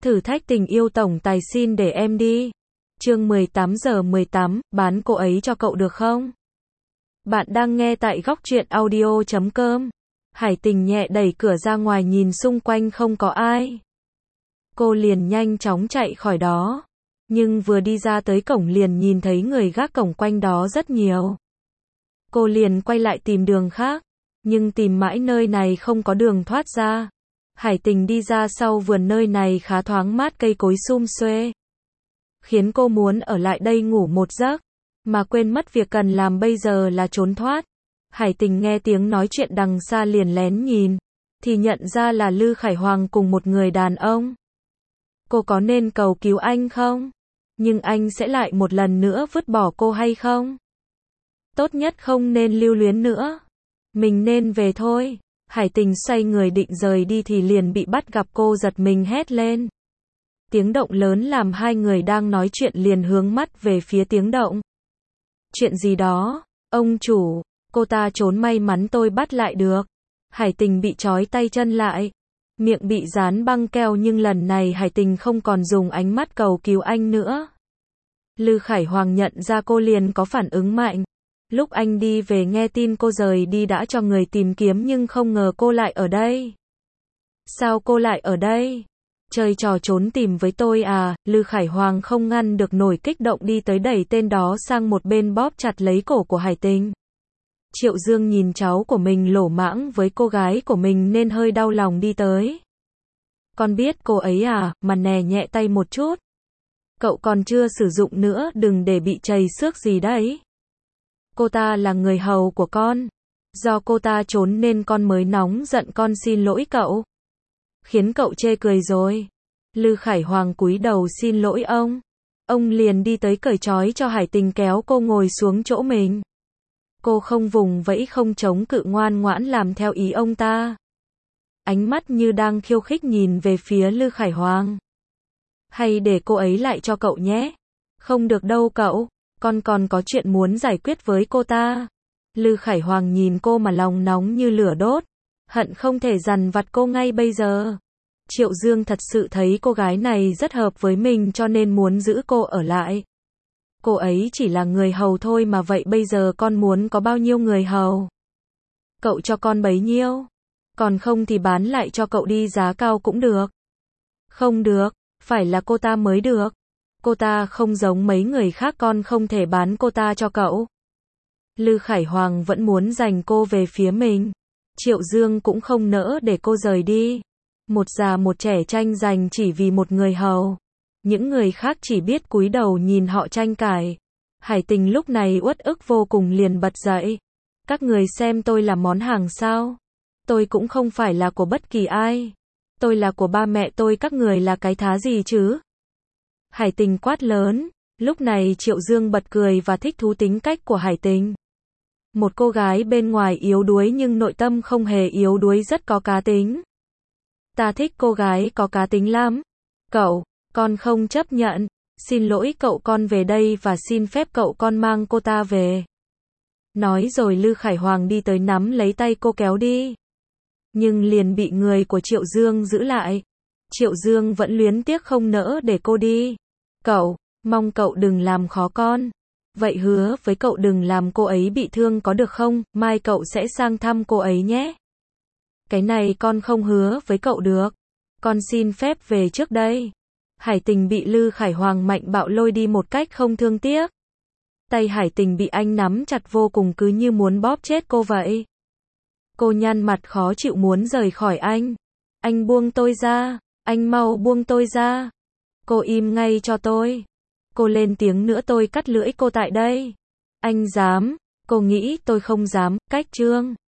Thử thách tình yêu tổng tài xin để em đi. Chương 18:18, bán cô ấy cho cậu được không? Bạn đang nghe tại góc truyện audio.com. Hải Tình nhẹ đẩy cửa ra ngoài nhìn xung quanh không có ai. Cô liền nhanh chóng chạy khỏi đó. Nhưng vừa đi ra tới cổng liền nhìn thấy người gác cổng quanh đó rất nhiều. Cô liền quay lại tìm đường khác. Nhưng tìm mãi nơi này không có đường thoát ra. Hải Tình đi ra sau vườn, nơi này khá thoáng mát, cây cối sum xuê. Khiến cô muốn ở lại đây ngủ một giấc. Mà quên mất việc cần làm bây giờ là trốn thoát. Hải Tình nghe tiếng nói chuyện đằng xa liền lén nhìn. Thì nhận ra là Lư Khải Hoàng cùng một người đàn ông. Cô có nên cầu cứu anh không? Nhưng anh sẽ lại một lần nữa vứt bỏ cô hay không? Tốt nhất không nên lưu luyến nữa. Mình nên về thôi. Hải Tình xoay người định rời đi thì liền bị bắt gặp, cô giật mình hét lên. Tiếng động lớn làm hai người đang nói chuyện liền hướng mắt về phía tiếng động. Chuyện gì đó? Ông chủ, cô ta trốn, may mắn tôi bắt lại được. Hải Tình bị trói tay chân lại. Miệng bị dán băng keo, nhưng lần này Hải Tình không còn dùng ánh mắt cầu cứu anh nữa. Lư Khải Hoàng nhận ra cô liền có phản ứng mạnh. Lúc anh đi về nghe tin cô rời đi đã cho người tìm kiếm, nhưng không ngờ cô lại ở đây. Sao cô lại ở đây? Chơi trò trốn tìm với tôi à? Lư Khải Hoàng không ngăn được nổi kích động đi tới đẩy tên đó sang một bên, bóp chặt lấy cổ của Hải Tình. Triệu Dương nhìn cháu của mình lỗ mãng với cô gái của mình nên hơi đau lòng đi tới. Con biết cô ấy à? Mà nè, nhẹ tay một chút. Cậu còn chưa sử dụng nữa, đừng để bị trầy xước gì đấy. Cô ta là người hầu của con. Do cô ta trốn nên con mới nóng giận, con xin lỗi cậu. Khiến cậu chê cười rồi. Lư Khải Hoàng cúi đầu xin lỗi ông. Ông liền đi tới cởi trói cho Hải Tình, kéo cô ngồi xuống chỗ mình. Cô không vùng vẫy không chống cự, ngoan ngoãn làm theo ý ông ta. Ánh mắt như đang khiêu khích nhìn về phía Lư Khải Hoàng. Hay để cô ấy lại cho cậu nhé. Không được đâu cậu. Con còn có chuyện muốn giải quyết với cô ta. Lư Khải Hoàng nhìn cô mà lòng nóng như lửa đốt. Hận không thể dằn vặt cô ngay bây giờ. Triệu Dương thật sự thấy cô gái này rất hợp với mình cho nên muốn giữ cô ở lại. Cô ấy chỉ là người hầu thôi mà, vậy bây giờ con muốn có bao nhiêu người hầu? Cậu cho con bấy nhiêu. Còn không thì bán lại cho cậu đi, giá cao cũng được. Không được, phải là cô ta mới được. Cô ta không giống mấy người khác, con không thể bán cô ta cho cậu. Lư Khải Hoàng vẫn muốn giành cô về phía mình. Triệu Dương cũng không nỡ để cô rời đi. Một già một trẻ tranh giành chỉ vì một người hầu. Những người khác chỉ biết cúi đầu nhìn họ tranh cãi. Hải Tình lúc này uất ức vô cùng liền bật dậy. Các người xem tôi là món hàng sao? Tôi cũng không phải là của bất kỳ ai. Tôi là của ba mẹ tôi, các người là cái thá gì chứ? Hải Tình quát lớn. Lúc này Triệu Dương bật cười và thích thú tính cách của Hải Tình. Một cô gái bên ngoài yếu đuối nhưng nội tâm không hề yếu đuối, rất có cá tính. Ta thích cô gái có cá tính lắm. Cậu, con không chấp nhận. Xin lỗi cậu, con về đây và xin phép cậu con mang cô ta về. Nói rồi Lư Khải Hoàng đi tới nắm lấy tay cô kéo đi. Nhưng liền bị người của Triệu Dương giữ lại. Triệu Dương vẫn luyến tiếc không nỡ để cô đi. Cậu, mong cậu đừng làm khó con. Vậy hứa với cậu đừng làm cô ấy bị thương có được không? Mai cậu sẽ sang thăm cô ấy nhé. Cái này con không hứa với cậu được. Con xin phép về trước đây. Hải Tình bị Lư Khải Hoàng mạnh bạo lôi đi một cách không thương tiếc. Tay Hải Tình bị anh nắm chặt vô cùng, cứ như muốn bóp chết cô vậy. Cô nhăn mặt khó chịu muốn rời khỏi anh. Anh buông tôi ra. Anh mau buông tôi ra. Cô im ngay cho tôi. Cô lên tiếng nữa tôi cắt lưỡi cô tại đây. Anh dám. Cô nghĩ tôi không dám. Cách Trương.